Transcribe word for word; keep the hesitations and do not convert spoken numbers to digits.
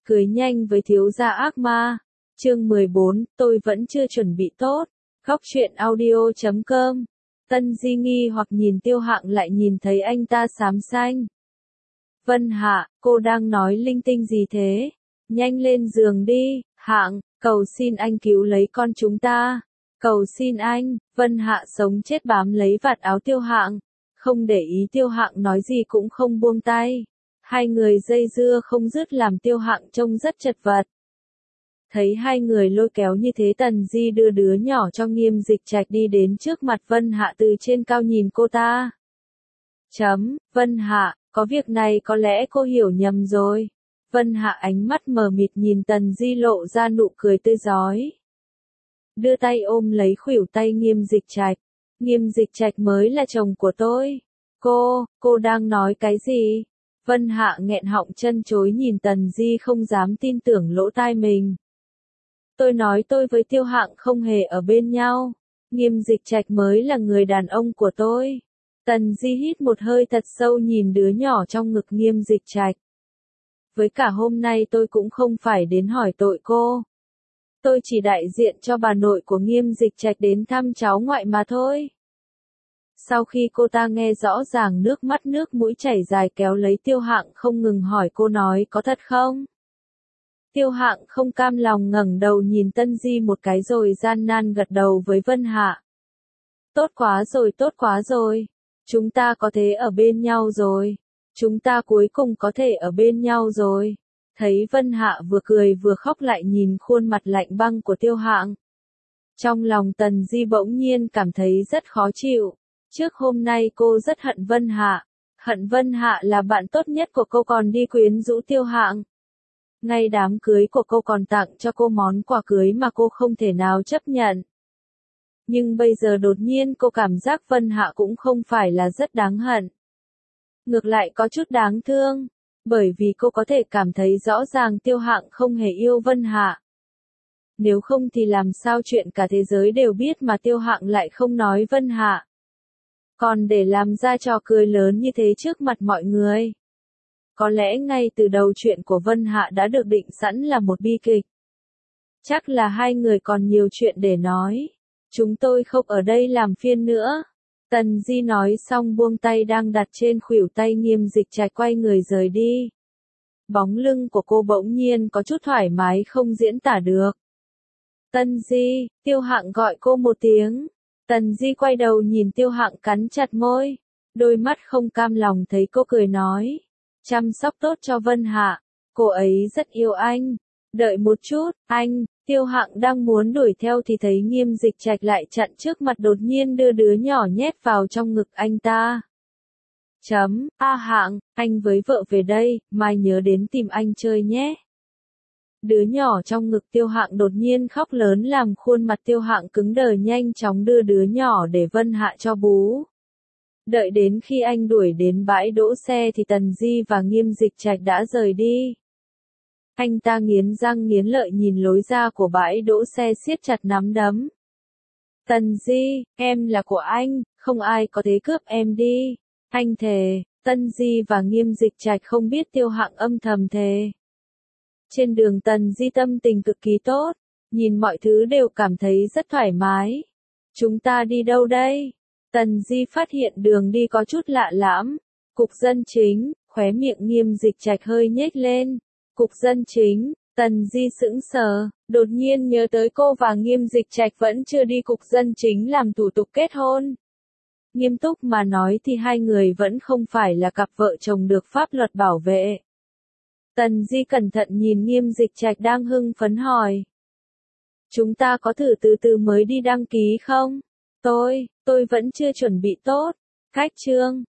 Cưới nhanh với thiếu gia ác ma. Chương mười bốn, tôi vẫn chưa chuẩn bị tốt. Góc truyện audio chấm com. Tân Di nghi hoặc nhìn Tiêu Hạng lại nhìn thấy anh ta xám xanh. Vân Hạ, cô đang nói linh tinh gì thế? Nhanh lên giường đi, Hạng, cầu xin anh cứu lấy con chúng ta. Cầu xin anh. Vân Hạ sống chết bám lấy vạt áo Tiêu Hạng. Không để ý Tiêu Hạng nói gì cũng không buông tay. Hai người dây dưa không dứt làm Tiêu Hạng trông rất chật vật. Thấy hai người lôi kéo như thế, Tần Di đưa đứa nhỏ cho Nghiêm Dịch Trạch đi đến trước mặt Vân Hạ, từ trên cao nhìn cô ta. Chấm, Vân Hạ, có việc này có lẽ cô hiểu nhầm rồi. Vân Hạ ánh mắt mờ mịt nhìn Tần Di, lộ ra nụ cười tươi rói. Đưa tay ôm lấy khuỷu tay Nghiêm Dịch Trạch. Nghiêm Dịch Trạch mới là chồng của tôi. Cô, cô đang nói cái gì? Vân Hạ nghẹn họng chân chối nhìn Tần Di, không dám tin tưởng lỗ tai mình. Tôi nói tôi với Tiêu Hạng không hề ở bên nhau. Nghiêm Dịch Trạch mới là người đàn ông của tôi. Tần Di hít một hơi thật sâu nhìn đứa nhỏ trong ngực Nghiêm Dịch Trạch. Với cả hôm nay tôi cũng không phải đến hỏi tội cô. Tôi chỉ đại diện cho bà nội của Nghiêm Dịch Trạch đến thăm cháu ngoại mà thôi. Sau khi cô ta nghe rõ ràng, nước mắt nước mũi chảy dài kéo lấy Tiêu Hạng không ngừng hỏi cô nói có thật không? Tiêu Hạng không cam lòng ngẩng đầu nhìn Tân Di một cái rồi gian nan gật đầu với Vân Hạ. Tốt quá rồi, tốt quá rồi. Chúng ta có thể ở bên nhau rồi. Chúng ta cuối cùng có thể ở bên nhau rồi. Thấy Vân Hạ vừa cười vừa khóc lại nhìn khuôn mặt lạnh băng của Tiêu Hạng. Trong lòng Tần Di bỗng nhiên cảm thấy rất khó chịu. Trước hôm nay cô rất hận Vân Hạ. Hận Vân Hạ là bạn tốt nhất của cô còn đi quyến rũ Tiêu Hạng. Ngay đám cưới của cô còn tặng cho cô món quà cưới mà cô không thể nào chấp nhận. Nhưng bây giờ đột nhiên cô cảm giác Vân Hạ cũng không phải là rất đáng hận. Ngược lại có chút đáng thương. Bởi vì cô có thể cảm thấy rõ ràng Tiêu Hạng không hề yêu Vân Hạ. Nếu không thì làm sao chuyện cả thế giới đều biết mà Tiêu Hạng lại không nói Vân Hạ. Còn để làm ra trò cười lớn như thế trước mặt mọi người. Có lẽ ngay từ đầu chuyện của Vân Hạ đã được định sẵn là một bi kịch. Chắc là hai người còn nhiều chuyện để nói. Chúng tôi không ở đây làm phiền nữa. Tần Di nói xong buông tay đang đặt trên khuỷu tay Nghiêm Dịch Trạch, quay người rời đi. Bóng lưng của cô bỗng nhiên có chút thoải mái không diễn tả được. Tân Di, Tiêu Hạng gọi cô một tiếng. Tần Di quay đầu nhìn Tiêu Hạng cắn chặt môi. Đôi mắt không cam lòng thấy cô cười nói. Chăm sóc tốt cho Vân Hạ. Cô ấy rất yêu anh. Đợi một chút, anh. Tiêu Hạng đang muốn đuổi theo thì thấy Nghiêm Dịch Trạch lại chặn trước mặt, đột nhiên đưa đứa nhỏ nhét vào trong ngực anh ta. Chấm, A Hạng, anh với vợ về đây, mai nhớ đến tìm anh chơi nhé. Đứa nhỏ trong ngực Tiêu Hạng đột nhiên khóc lớn làm khuôn mặt Tiêu Hạng cứng đờ, nhanh chóng đưa đứa nhỏ để Vân Hạ cho bú. Đợi đến khi anh đuổi đến bãi đỗ xe thì Tần Di và Nghiêm Dịch Trạch đã rời đi. Anh ta nghiến răng nghiến lợi nhìn lối ra của bãi đỗ xe, siết chặt nắm đấm. Tần Di, em là của anh, không ai có thể cướp em đi. Anh thề. Tân Di và Nghiêm Dịch Trạch không biết Tiêu Hạng âm thầm thề. Trên đường Tần Di tâm tình cực kỳ tốt, nhìn mọi thứ đều cảm thấy rất thoải mái. Chúng ta đi đâu đây? Tần Di phát hiện đường đi có chút lạ lẫm. Cục dân chính. Khóe miệng Nghiêm Dịch Trạch hơi nhếch lên. Cục dân chính. Tần Di sững sờ, đột nhiên nhớ tới cô và Nghiêm Dịch Trạch vẫn chưa đi cục dân chính làm thủ tục kết hôn. Nghiêm túc mà nói thì hai người vẫn không phải là cặp vợ chồng được pháp luật bảo vệ. Tần Di cẩn thận nhìn Nghiêm Dịch Trạch đang hưng phấn hỏi. Chúng ta có thử từ từ mới đi đăng ký không? Tôi, tôi vẫn chưa chuẩn bị tốt. Cách chương.